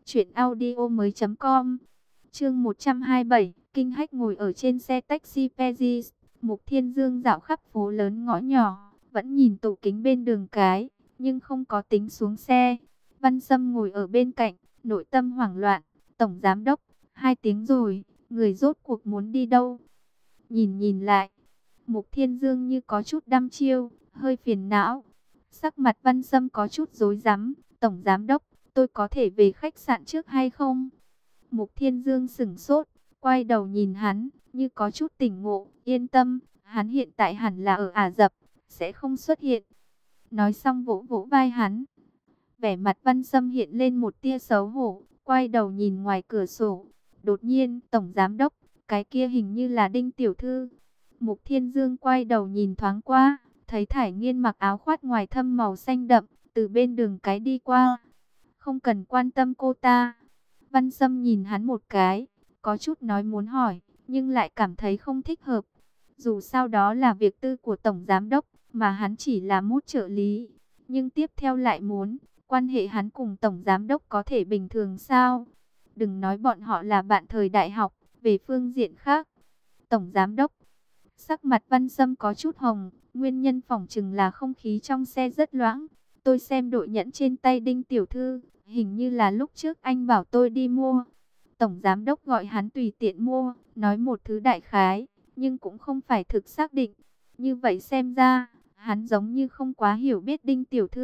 truyệnaudiomoi.com. Chương 127, kinh hách ngồi ở trên xe taxi Paris. Mục Thiên Dương dạo khắp phố lớn ngõ nhỏ, vẫn nhìn tủ kính bên đường cái, nhưng không có tính xuống xe. Văn Sâm ngồi ở bên cạnh, nội tâm hoảng loạn. Tổng giám đốc, 2 tiếng rồi, người rốt cuộc muốn đi đâu? Nhìn lại, Mục Thiên Dương như có chút đăm chiêu, hơi phiền não. Sắc mặt Văn Sâm có chút rối rắm. Tổng giám đốc, tôi có thể về khách sạn trước hay không? Mục Thiên Dương sững sốt, quay đầu nhìn hắn, như có chút tỉnh ngộ. Yên tâm, hắn hiện tại hẳn là ở Ả Rập, sẽ không xuất hiện. Nói xong vỗ vỗ vai hắn. Vẻ mặt Văn Sâm hiện lên một tia xấu hổ, quay đầu nhìn ngoài cửa sổ. Đột nhiên, tổng giám đốc, cái kia hình như là Đinh tiểu thư. Mục Thiên Dương quay đầu nhìn thoáng qua, thấy Thải Nghiên mặc áo khoác ngoài thâm màu xanh đậm, từ bên đường cái đi qua. Không cần quan tâm cô ta. Văn Sâm nhìn hắn một cái, có chút nói muốn hỏi, nhưng lại cảm thấy không thích hợp. Dù sao đó là việc tư của tổng giám đốc, mà hắn chỉ là một trợ lý. Nhưng tiếp theo lại muốn, quan hệ hắn cùng tổng giám đốc có thể bình thường sao? Đừng nói bọn họ là bạn thời đại học, về phương diện khác. Tổng giám đốc, sắc mặt Văn Sâm có chút hồng, nguyên nhân phỏng chừng là không khí trong xe rất loãng. Tôi xem đội nhẫn trên tay Đinh tiểu thư, hình như là lúc trước anh bảo tôi đi mua. Tổng giám đốc gọi hắn tùy tiện mua, nói một thứ đại khái, nhưng cũng không phải thực xác định. Như vậy xem ra, hắn giống như không quá hiểu biết Đinh tiểu thư,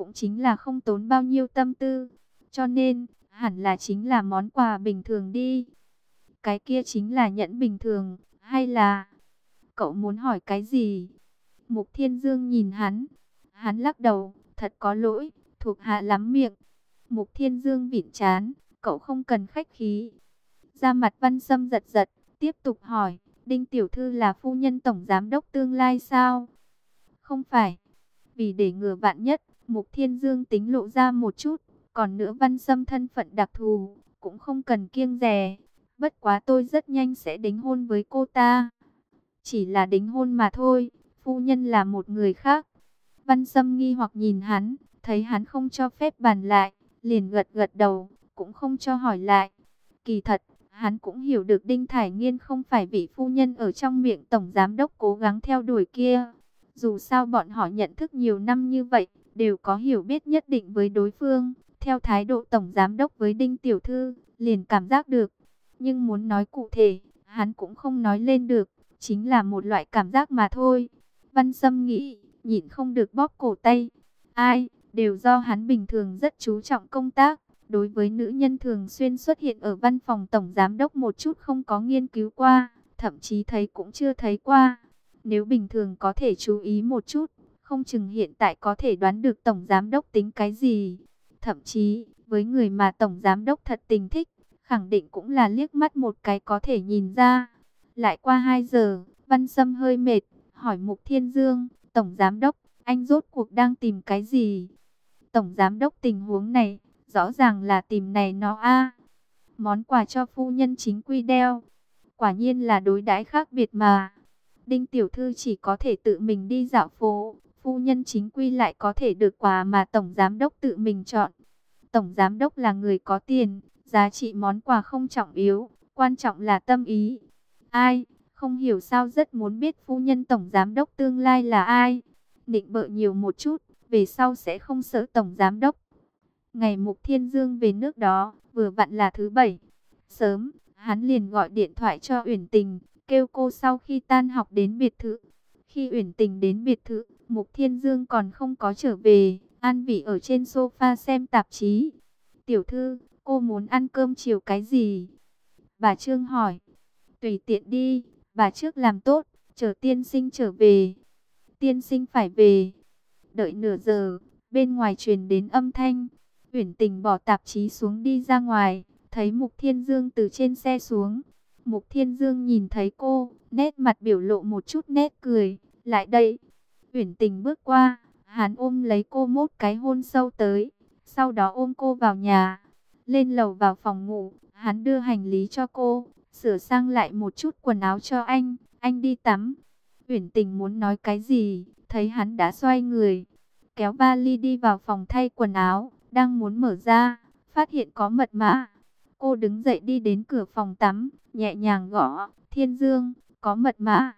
cũng chính là không tốn bao nhiêu tâm tư. Cho nên, hẳn là chính là món quà bình thường đi. Cái kia chính là nhẫn bình thường, hay là... Cậu muốn hỏi cái gì? Mục Thiên Dương nhìn hắn. Hắn lắc đầu, thật có lỗi, thuộc hạ lắm miệng. Mục Thiên Dương vịn trán, cậu không cần khách khí. Da mặt Văn Sâm giật giật, tiếp tục hỏi, Đinh tiểu thư là phu nhân tổng giám đốc tương lai sao? Không phải. Vì để ngừa vạn nhất, Mục Thiên Dương tính lộ ra một chút. Còn nữa Văn Sâm thân phận đặc thù, cũng không cần kiêng dè. Bất quá tôi rất nhanh sẽ đính hôn với cô ta. Chỉ là đính hôn mà thôi, phu nhân là một người khác. Văn Sâm nghi hoặc nhìn hắn, thấy hắn không cho phép bàn lại, liền gật gật đầu, cũng không cho hỏi lại. Kỳ thật, hắn cũng hiểu được Đinh Thải Nghiên không phải vị phu nhân ở trong miệng tổng giám đốc cố gắng theo đuổi kia. Dù sao bọn họ nhận thức nhiều năm như vậy, đều có hiểu biết nhất định với đối phương. Theo thái độ tổng giám đốc với Đinh tiểu thư, liền cảm giác được. Nhưng muốn nói cụ thể, hắn cũng không nói lên được, chính là một loại cảm giác mà thôi. Văn Sâm nghĩ, nhịn không được bóp cổ tay. Ai, đều do hắn bình thường rất chú trọng công tác. Đối với nữ nhân thường xuyên xuất hiện ở văn phòng tổng giám đốc một chút không có nghiên cứu qua, thậm chí thấy cũng chưa thấy qua. Nếu bình thường có thể chú ý một chút, không chừng hiện tại có thể đoán được tổng giám đốc tính cái gì. Thậm chí, với người mà tổng giám đốc thật tình thích, khẳng định cũng là liếc mắt một cái có thể nhìn ra. Lại qua 2 giờ, Văn Sâm hơi mệt, hỏi Mục Thiên Dương, tổng giám đốc, anh rốt cuộc đang tìm cái gì? Tổng giám đốc tình huống này, rõ ràng là tìm này nó a. Món quà cho phu nhân chính quy đeo. Quả nhiên là đối đãi khác biệt mà. Đinh tiểu thư chỉ có thể tự mình đi dạo phố, phu nhân chính quy lại có thể được quà mà tổng giám đốc tự mình chọn. Tổng giám đốc là người có tiền, giá trị món quà không trọng yếu, quan trọng là tâm ý. Ai, không hiểu sao rất muốn biết phu nhân tổng giám đốc tương lai là ai. Nịnh bợ nhiều một chút, về sau sẽ không sợ tổng giám đốc. Ngày Mục Thiên Dương về nước đó, vừa vặn là thứ Bảy. Sớm, hắn liền gọi điện thoại cho Uyển Tình, kêu cô sau khi tan học đến biệt thự. Khi Uyển Tình đến biệt thự, Mục Thiên Dương còn không có trở về, an vị ở trên sofa xem tạp chí. Tiểu thư, cô muốn ăn cơm chiều cái gì? Bà Trương hỏi. Tùy tiện đi, bà trước làm tốt, chờ tiên sinh trở về. Tiên sinh phải về. Đợi nửa giờ, bên ngoài truyền đến âm thanh. Uyển Tình bỏ tạp chí xuống đi ra ngoài, thấy Mục Thiên Dương từ trên xe xuống. Mục Thiên Dương nhìn thấy cô, nét mặt biểu lộ một chút nét cười. Lại đây. Uyển Tình bước qua, hắn ôm lấy cô một cái hôn sâu tới. Sau đó ôm cô vào nhà. Lên lầu vào phòng ngủ, hắn đưa hành lý cho cô, sửa sang lại một chút quần áo cho anh đi tắm. Uyển Tình muốn nói cái gì, thấy hắn đã xoay người, kéo vali đi vào phòng thay quần áo, đang muốn mở ra, phát hiện có mật mã. Cô đứng dậy đi đến cửa phòng tắm, nhẹ nhàng gõ, Thiên Dương, có mật mã.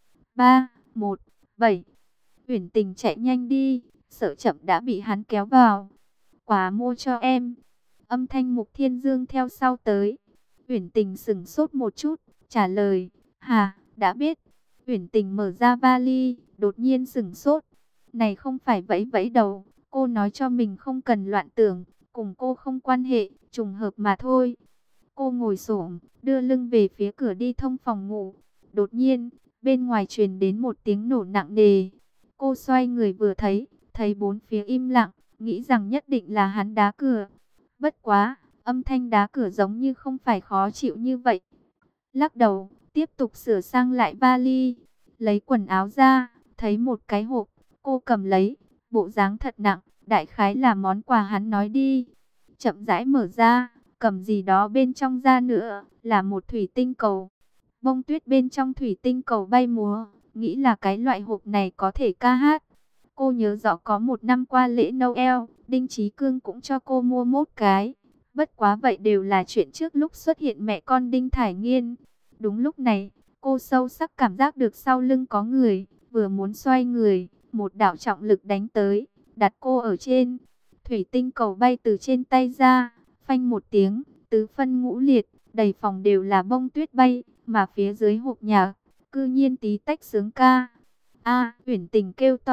317. Uyển Tình chạy nhanh đi, sợ chậm đã bị hắn kéo vào. Quà mua cho em. Âm thanh Mục Thiên Dương theo sau tới. Uyển Tình sững sốt một chút, trả lời, "Hà, đã biết." Uyển Tình mở ra vali, đột nhiên sững sốt. Này không phải vẫy vẫy đầu, cô nói cho mình không cần loạn tưởng, cùng cô không quan hệ, trùng hợp mà thôi. Cô ngồi xổm, đưa lưng về phía cửa đi thông phòng ngủ. Đột nhiên, bên ngoài truyền đến một tiếng nổ nặng nề. Cô xoay người vừa thấy bốn phía im lặng, nghĩ rằng nhất định là hắn đá cửa. Bất quá, âm thanh đá cửa giống như không phải khó chịu như vậy. Lắc đầu, tiếp tục sửa sang lại vali, lấy quần áo ra, thấy một cái hộp, cô cầm lấy, bộ dáng thật nặng, đại khái là món quà hắn nói đi. Chậm rãi mở ra, cầm gì đó bên trong ra nữa, là một thủy tinh cầu. Bông tuyết bên trong thủy tinh cầu bay múa, nghĩ là cái loại hộp này có thể ca hát. Cô nhớ rõ có một năm qua lễ Noel, Đinh Chí Cương cũng cho cô mua một cái. Bất quá vậy đều là chuyện trước lúc xuất hiện mẹ con Đinh Thải Nghiên. Đúng lúc này, cô sâu sắc cảm giác được sau lưng có người, vừa muốn xoay người, một đạo trọng lực đánh tới, đặt cô ở trên. Thủy tinh cầu bay từ trên tay ra, phanh một tiếng, tứ phân ngũ liệt, đầy phòng đều là bông tuyết bay, mà phía dưới hộp nhạc, cư nhiên tí tách sướng ca. A, Uyển Tình kêu to,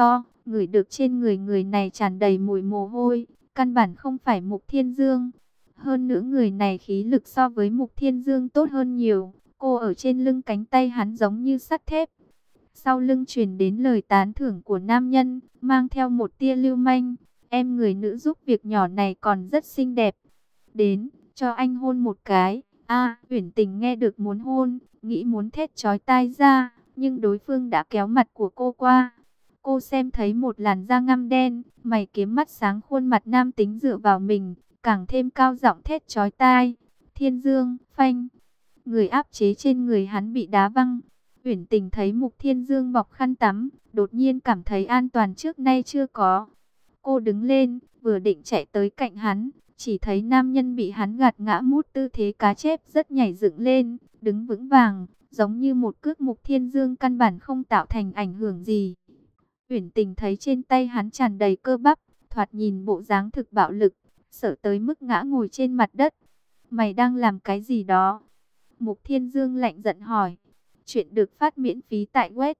ngửi được trên người người này tràn đầy mùi mồ hôi, căn bản không phải Mục Thiên Dương. Hơn nữa người này khí lực so với Mục Thiên Dương tốt hơn nhiều, cô ở trên lưng cánh tay hắn giống như sắt thép. Sau lưng truyền đến lời tán thưởng của nam nhân, mang theo một tia lưu manh. Em người nữ giúp việc nhỏ này còn rất xinh đẹp. Đến, cho anh hôn một cái. Uyển Tình nghe được muốn hôn, nghĩ muốn thét chói tai ra, nhưng đối phương đã kéo mặt của cô qua. Cô xem thấy một làn da ngăm đen, mày kiếm mắt sáng, khuôn mặt nam tính dựa vào mình, càng thêm cao giọng thét chói tai. Thiên Dương, phanh. Người áp chế trên người hắn bị đá văng. Uyển Tình thấy Mục Thiên Dương bọc khăn tắm, đột nhiên cảm thấy an toàn trước nay chưa có. Cô đứng lên, vừa định chạy tới cạnh hắn, chỉ thấy nam nhân bị hắn gạt ngã mút tư thế cá chép rất nhảy dựng lên, đứng vững vàng, giống như một cước. Mục Thiên Dương căn bản không tạo thành ảnh hưởng gì. Uyển Tình thấy trên tay hắn tràn đầy cơ bắp, thoạt nhìn bộ dáng thực bạo lực, sợ tới mức ngã ngồi trên mặt đất. Mày đang làm cái gì đó? Mục Thiên Dương lạnh giận hỏi. Chuyện được phát miễn phí tại web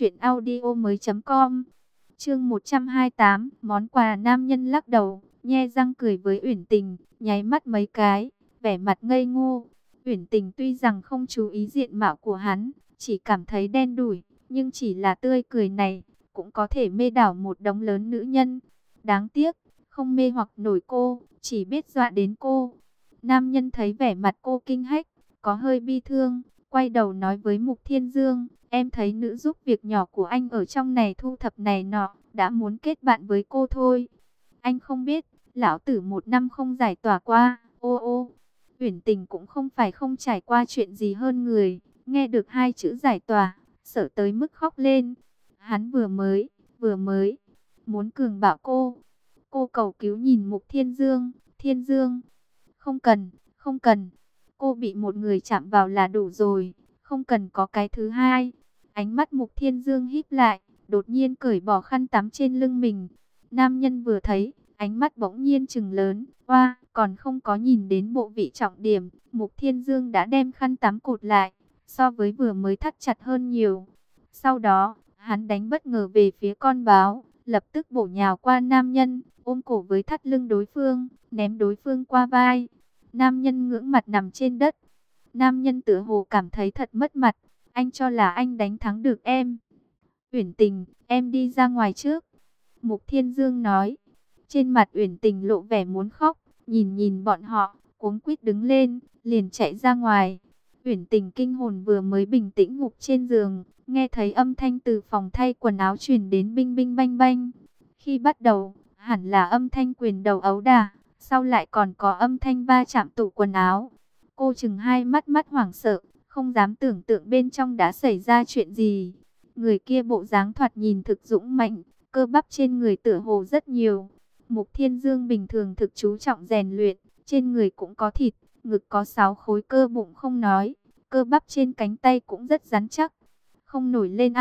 truyệnaudiomoi.com. Chương 128, món quà. Nam nhân lắc đầu, nhe răng cười với Uyển Tình, nháy mắt mấy cái, vẻ mặt ngây ngô. Uyển Tình tuy rằng không chú ý diện mạo của hắn, chỉ cảm thấy đen đủi, nhưng chỉ là tươi cười này cũng có thể mê đảo một đống lớn nữ nhân. Đáng tiếc, không mê hoặc nổi cô, chỉ biết dọa đến cô. Nam nhân thấy vẻ mặt cô kinh hách, có hơi bi thương, quay đầu nói với Mục Thiên Dương, em thấy nữ giúp việc nhỏ của anh ở trong này thu thập này nọ, đã muốn kết bạn với cô thôi. Anh không biết, lão tử 1 năm không giải tỏa qua, ô ô. Uyển Tình cũng không phải không trải qua chuyện gì hơn người, nghe được 2 chữ giải tỏa, sợ tới mức khóc lên. Hắn vừa mới, muốn cường bạo cô. Cô cầu cứu nhìn Mục Thiên Dương, Thiên Dương, không cần, không cần. Cô bị một người chạm vào là đủ rồi, không cần có cái thứ hai. Ánh mắt Mục Thiên Dương híp lại, đột nhiên cởi bỏ khăn tắm trên lưng mình. Nam nhân vừa thấy, ánh mắt bỗng nhiên trừng lớn, oa, còn không có nhìn đến bộ vị trọng điểm, Mục Thiên Dương đã đem khăn tắm cột lại, so với vừa mới thắt chặt hơn nhiều. Sau đó, hắn đánh bất ngờ về phía con báo, lập tức bổ nhào qua nam nhân, ôm cổ với thắt lưng đối phương, ném đối phương qua vai. Nam nhân ngưỡng mặt nằm trên đất. Nam nhân tựa hồ cảm thấy thật mất mặt. Anh cho là anh đánh thắng được em. Uyển Tình, em đi ra ngoài trước. Mục Thiên Dương nói. Trên mặt Uyển Tình lộ vẻ muốn khóc. Nhìn nhìn bọn họ, cuống quýt đứng lên, liền chạy ra ngoài. Uyển Tình kinh hồn vừa mới bình tĩnh ngục trên giường, nghe thấy âm thanh từ phòng thay quần áo truyền đến binh binh banh banh. Khi bắt đầu, hẳn là âm thanh quyền đầu ấu đả. Sau lại còn có âm thanh va chạm tủ quần áo. Cô chừng hai mắt hoảng sợ, không dám tưởng tượng bên trong đã xảy ra chuyện gì. Người kia bộ dáng thoạt nhìn thực dũng mạnh, cơ bắp trên người tựa hồ rất nhiều. Mục Thiên Dương bình thường thực chú trọng rèn luyện, trên người cũng có thịt, ngực có 6 khối cơ bụng không nói, cơ bắp trên cánh tay cũng rất rắn chắc. Không nổi lên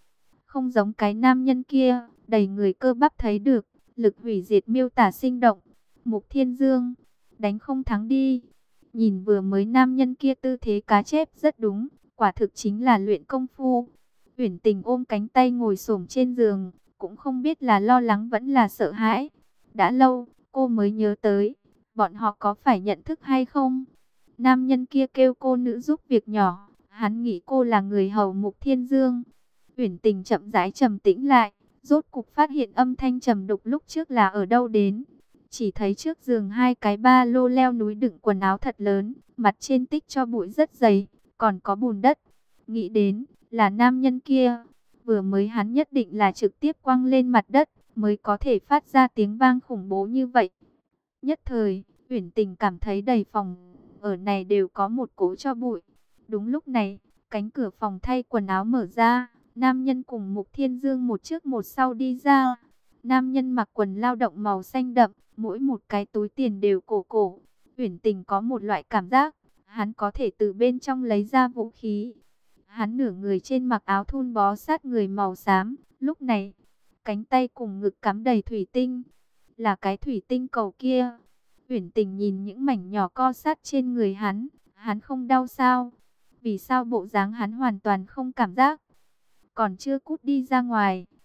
không giống cái nam nhân kia, đầy người cơ bắp thấy được, lực hủy diệt miêu tả sinh động. Mục Thiên Dương, đánh không thắng đi. Nhìn vừa mới nam nhân kia tư thế cá chép rất đúng, quả thực chính là luyện công phu. Uyển Tình ôm cánh tay ngồi xổm trên giường, cũng không biết là lo lắng vẫn là sợ hãi. Đã lâu, cô mới nhớ tới, bọn họ có phải nhận thức hay không? Nam nhân kia kêu cô nữ giúp việc nhỏ, hắn nghĩ cô là người hầu Mục Thiên Dương. Uyển Tình chậm rãi trầm tĩnh lại, rốt cục phát hiện âm thanh trầm đục lúc trước là ở đâu đến. Chỉ thấy trước giường 2 cái ba lô leo núi đựng quần áo thật lớn, mặt trên tích cho bụi rất dày, còn có bùn đất. Nghĩ đến là nam nhân kia, vừa mới hắn nhất định là trực tiếp quăng lên mặt đất, mới có thể phát ra tiếng vang khủng bố như vậy. Nhất thời, Uyển Tình cảm thấy đầy phòng ở này đều có một cỗ cho bụi. Đúng lúc này, cánh cửa phòng thay quần áo mở ra, nam nhân cùng Mục Thiên Dương một trước một sau đi ra. Nam nhân mặc quần lao động màu xanh đậm, mỗi một cái túi tiền đều cổ cổ. Uyển Tình có một loại cảm giác, hắn có thể từ bên trong lấy ra vũ khí. Hắn nửa người trên mặc áo thun bó sát người màu xám, lúc này, cánh tay cùng ngực cắm đầy thủy tinh. Là cái thủy tinh cầu kia. Uyển Tình nhìn những mảnh nhỏ co sát trên người hắn không đau sao? Vì sao bộ dáng hắn hoàn toàn không cảm giác? Còn chưa cút đi ra ngoài.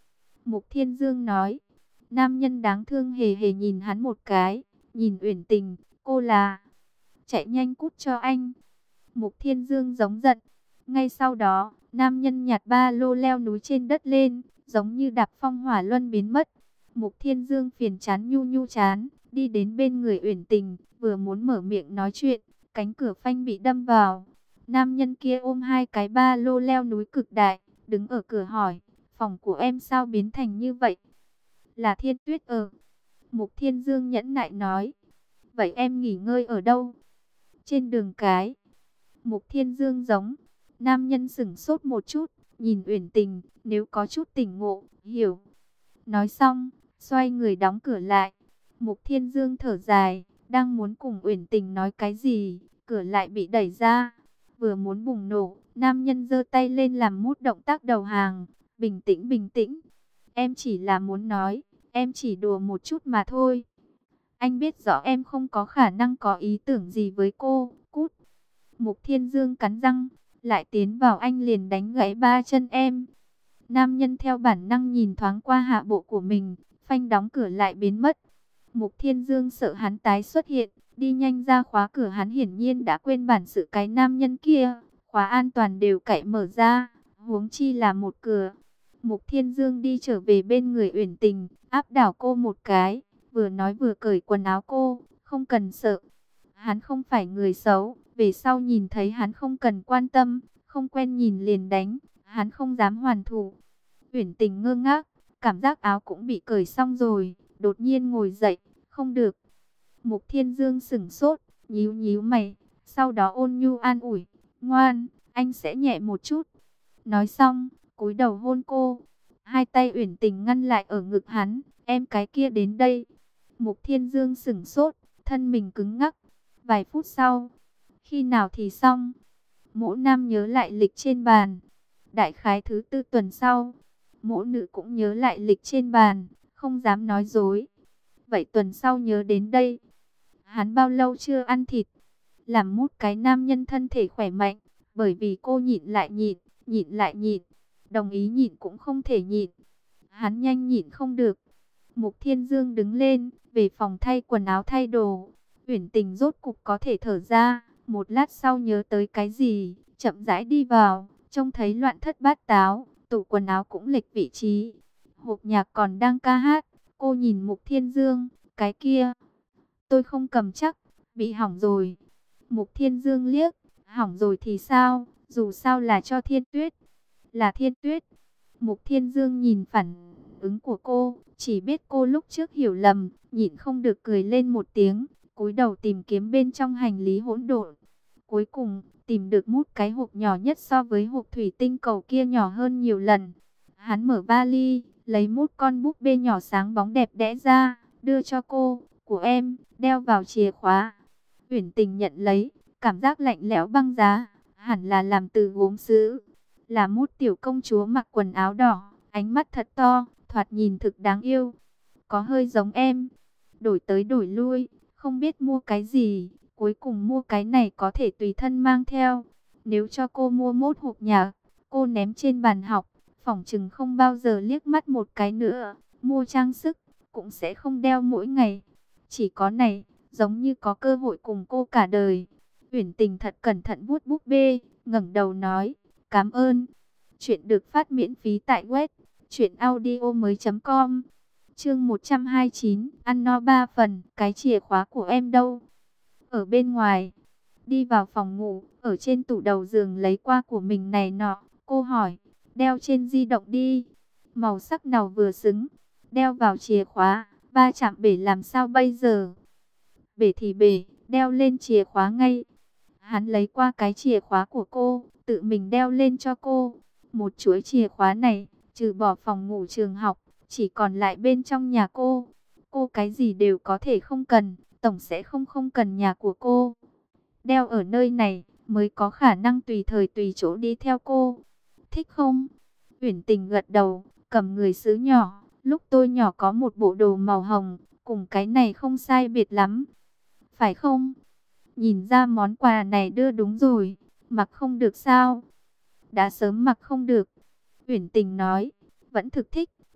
Mục Thiên Dương nói. Nam nhân đáng thương hề hề nhìn hắn một cái, nhìn Uyển Tình, cô là chạy nhanh cút cho anh. Mục Thiên Dương giống giận. Ngay sau đó, nam nhân nhặt ba lô leo núi trên đất lên, giống như đạp phong hỏa luân biến mất. Mục Thiên Dương phiền chán nhu nhu chán, đi đến bên người Uyển Tình, vừa muốn mở miệng nói chuyện, cánh cửa phanh bị đâm vào. Nam nhân kia ôm hai cái ba lô leo núi cực đại, đứng ở cửa hỏi, phòng của em sao biến thành như vậy? Là Thiên Tuyết ở. Mục Thiên Dương nhẫn nại nói. Vậy em nghỉ ngơi ở đâu? Trên đường cái. Mục Thiên Dương giống. Nam nhân sững sốt một chút, nhìn Uyển Tình, nếu có chút tỉnh ngộ, hiểu. Nói xong, xoay người đóng cửa lại. Mục Thiên Dương thở dài, đang muốn cùng Uyển Tình nói cái gì, cửa lại bị đẩy ra. Vừa muốn bùng nổ, nam nhân giơ tay lên làm mút động tác đầu hàng. Bình tĩnh, bình tĩnh. Em chỉ là muốn nói, em chỉ đùa một chút mà thôi. Anh biết rõ em không có khả năng có ý tưởng gì với cô, cút. Mục Thiên Dương cắn răng, lại tiến vào anh liền đánh gãy ba chân em. Nam nhân theo bản năng nhìn thoáng qua hạ bộ của mình, phanh đóng cửa lại biến mất. Mục Thiên Dương sợ hắn tái xuất hiện, đi nhanh ra khóa cửa, hắn hiển nhiên đã quên bản sự cái nam nhân kia. Khóa an toàn đều cậy mở ra, huống chi là một cửa. Mục Thiên Dương đi trở về bên người Uyển Tình, áp đảo cô một cái, vừa nói vừa cởi quần áo cô, không cần sợ. Hắn không phải người xấu, về sau nhìn thấy hắn không cần quan tâm, không quen nhìn liền đánh, hắn không dám hoàn thủ. Uyển Tình ngơ ngác, cảm giác áo cũng bị cởi xong rồi, đột nhiên ngồi dậy, không được. Mục Thiên Dương sững sốt, nhíu nhíu mày, sau đó ôn nhu an ủi, ngoan, anh sẽ nhẹ một chút. Nói xong, cúi đầu hôn cô, hai tay Uyển Tình ngăn lại ở ngực hắn, em cái kia đến đây. Mục Thiên Dương sững sốt, thân mình cứng ngắc. Vài phút sau, khi nào thì xong? Mỗ nam nhớ lại lịch trên bàn. Đại khái thứ tư tuần sau, mỗ nữ cũng nhớ lại lịch trên bàn, không dám nói dối. Vậy tuần sau nhớ đến đây. Hắn bao lâu chưa ăn thịt? Làm mút cái nam nhân thân thể khỏe mạnh, bởi vì cô nhịn lại nhịn, đồng ý nhịn cũng không thể nhịn. Hắn nhanh nhịn không được. Mục Thiên Dương đứng lên, về phòng thay quần áo thay đồ. Uyển Tình rốt cục có thể thở ra, một lát sau nhớ tới cái gì, chậm rãi đi vào, trông thấy loạn thất bát táo, tủ quần áo cũng lệch vị trí. Hộp nhạc còn đang ca hát, cô nhìn Mục Thiên Dương, cái kia, tôi không cầm chắc, bị hỏng rồi. Mục Thiên Dương liếc, hỏng rồi thì sao, dù sao là cho Thiên Tuyết, là Thiên Tuyết. Mục Thiên Dương nhìn phản ứng của cô, chỉ biết cô lúc trước hiểu lầm, nhịn không được cười lên một tiếng, cúi đầu tìm kiếm bên trong hành lý hỗn độn. Cuối cùng, tìm được mút cái hộp nhỏ nhất so với hộp thủy tinh cầu kia nhỏ hơn nhiều lần. Hắn mở vali, lấy mút con búp bê nhỏ sáng bóng đẹp đẽ ra, đưa cho cô, của em, đeo vào chìa khóa. Uyển Tình nhận lấy, cảm giác lạnh lẽo băng giá, hẳn là làm từ gốm sứ. Là mút tiểu công chúa mặc quần áo đỏ, ánh mắt thật to, thoạt nhìn thực đáng yêu. Có hơi giống em, đổi tới đổi lui, không biết mua cái gì, cuối cùng mua cái này có thể tùy thân mang theo. Nếu cho cô mua mốt hộp nhạc, cô ném trên bàn học, phỏng chừng không bao giờ liếc mắt một cái nữa. Mua trang sức, cũng sẽ không đeo mỗi ngày. Chỉ có này, giống như có cơ hội cùng cô cả đời. Uyển Tình thật cẩn thận vuốt búp bê, ngẩng đầu nói, cảm ơn. Chuyện được phát miễn phí tại web truyệnaudiomoi.com. Chương 129, ăn no 3 phần, cái chìa khóa của em đâu? Ở bên ngoài. Đi vào phòng ngủ, ở trên tủ đầu giường lấy qua của mình này nọ, cô hỏi, đeo trên di động đi. Màu sắc nào vừa xứng, đeo vào chìa khóa, va chạm bể làm sao bây giờ? Bể thì bể, đeo lên chìa khóa ngay. Hắn lấy qua cái chìa khóa của cô, tự mình đeo lên cho cô. Một chuỗi chìa khóa này, trừ bỏ phòng ngủ trường học, chỉ còn lại bên trong nhà cô. Cô cái gì đều có thể không cần, tổng sẽ không cần nhà của cô. Đeo ở nơi này, mới có khả năng tùy thời tùy chỗ đi theo cô. Thích không? Uyển Tình gật đầu, cầm người sứ nhỏ. Lúc tôi nhỏ có một bộ đồ màu hồng, cùng cái này không sai biệt lắm. Phải không? Nhìn ra món quà này đưa đúng rồi, mặc không được sao? Đã sớm mặc không được. Uyển Tình nói, vẫn thực thích,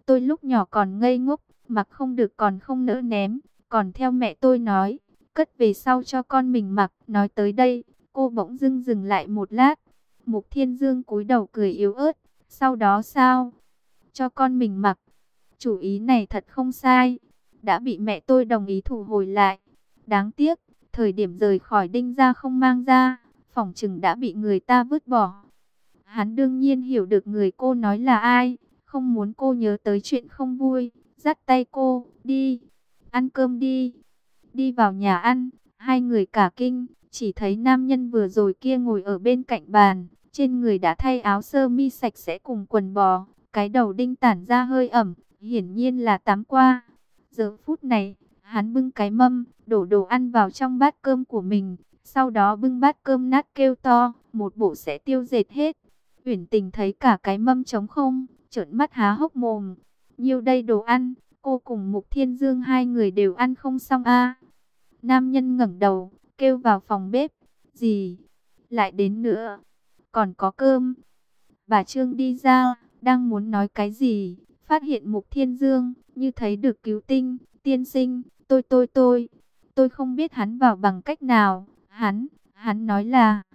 tôi lúc nhỏ còn ngây ngốc, mặc không được còn không nỡ ném, còn theo mẹ tôi nói, cất về sau cho con mình mặc. Nói tới đây, cô bỗng dưng dừng lại một lát. Mục Thiên Dương cúi đầu cười yếu ớt, sau đó sao? Cho con mình mặc. Chủ ý này thật không sai, đã bị mẹ tôi đồng ý thu hồi lại. Đáng tiếc, thời điểm rời khỏi Đinh gia không mang ra, phỏng chừng đã bị người ta vứt bỏ. Hắn đương nhiên hiểu được người cô nói là ai, không muốn cô nhớ tới chuyện không vui, dắt tay cô, đi, ăn cơm đi. Đi vào nhà ăn, hai người cả kinh, chỉ thấy nam nhân vừa rồi kia ngồi ở bên cạnh bàn, trên người đã thay áo sơ mi sạch sẽ cùng quần bò, cái đầu đinh tản ra hơi ẩm, hiển nhiên là tắm qua. Giờ phút này, hắn bưng cái mâm, đổ đồ ăn vào trong bát cơm của mình, sau đó bưng bát cơm nát kêu to, một bộ sẽ tiêu dệt hết. Uyển Tình thấy cả cái mâm trống không, trợn mắt há hốc mồm. Nhiêu đây đồ ăn, cô cùng Mục Thiên Dương hai người đều ăn không xong a. Nam nhân ngẩng đầu, kêu vào phòng bếp. Gì? Lại đến nữa? Còn có cơm. Bà Trương đi ra, đang muốn nói cái gì, phát hiện Mục Thiên Dương, như thấy được cứu tinh. Tiên sinh, tôi không biết hắn vào bằng cách nào. Hắn nói là